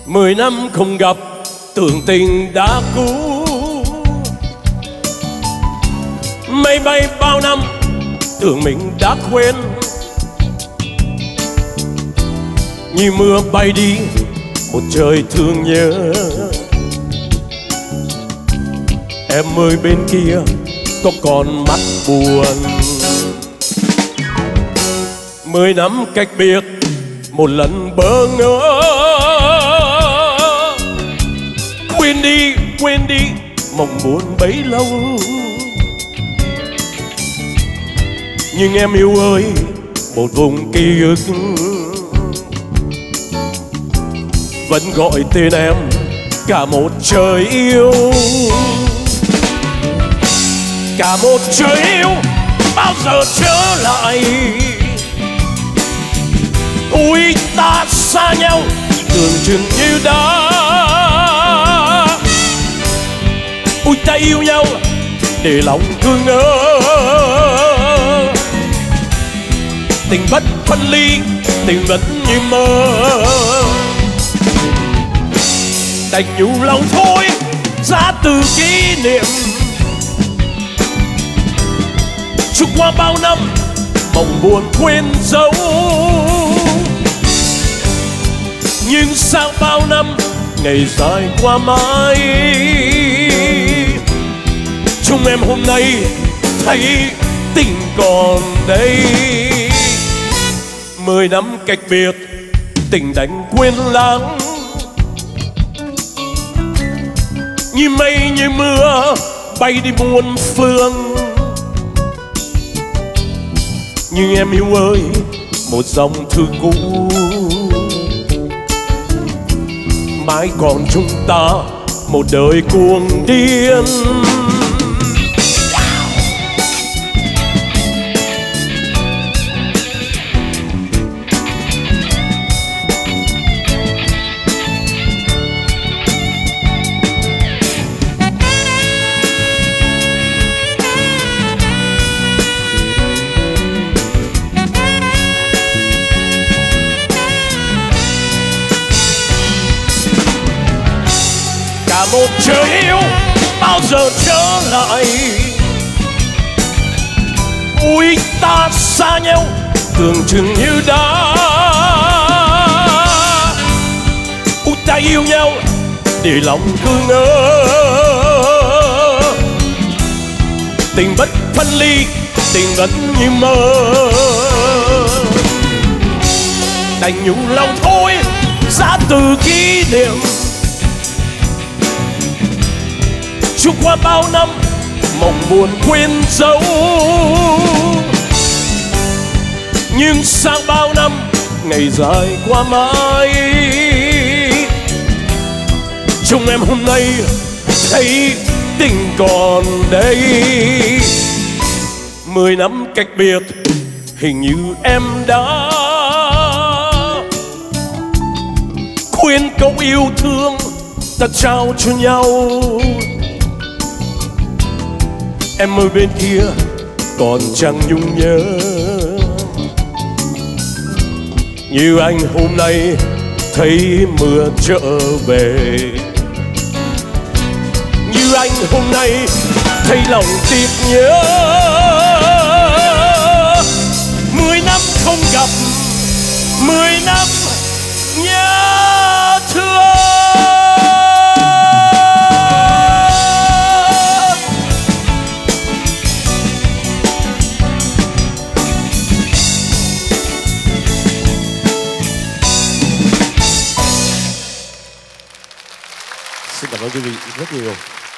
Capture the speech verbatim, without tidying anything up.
Mười năm không gặp, tưởng tình đã cũ. Mây bay bao năm, tưởng mình đã quên. Như mưa bay đi, một trời thương nhớ. Em ơi bên kia có còn mắt buồn. Mười năm cách biệt, một lần bỡ ngỡ. Quên đi, quên đi, mộng buồn bấy lâu. Nhưng em yêu ơi, một vùng ký ức vẫn gọi tên em cả một trời yêu. Cả một trời yêu bao giờ trở lại. Ôi ta xa nhau tưởng chừng như đã. Ôi ta yêu nhau để lòng cứ ngỡ. Tình bất phân ly, tình vẫn như mơ. Đành nhủ lòng thôi, ra từ kỷ niệm. Chúc qua bao năm, mộng buồn quên dấu. Nhưng sau bao năm, ngày dài qua mãi. Chúng em hôm nay thấy tình còn đây. Mười năm cách biệt, tình đành quên lãng. Như mây như mưa bay đi muôn phương. Nhưng em yêu ơi, một dòng thư cũ mãi còn chúng ta một đời cuồng điên. Cả một trời yêu bao giờ trở lại. Ôi ta xa nhau tưởng chừng như đã. Ôi ta yêu nhau để lòng cứ ngỡ. Tình bất phân ly, tình vẫn như mơ. Đành nhủ lòng thôi, ra từ kỷ niệm. Chúc qua bao năm, mộng buồn quên dấu. Nhưng sang bao năm, ngày dài qua mãi. Chúng em hôm nay thấy tình còn đây. Mười năm cách biệt, hình như em đã quên câu yêu thương ta trao cho nhau. Em ơi bên kia còn chẳng nhung nhớ. Như anh hôm nay thấy mưa trở về. Như anh hôm nay thấy lòng tiếc nhớ. Mười năm không gặp, mười năm nhớ thương. Xin cảm ơn quý vị rất nhiều.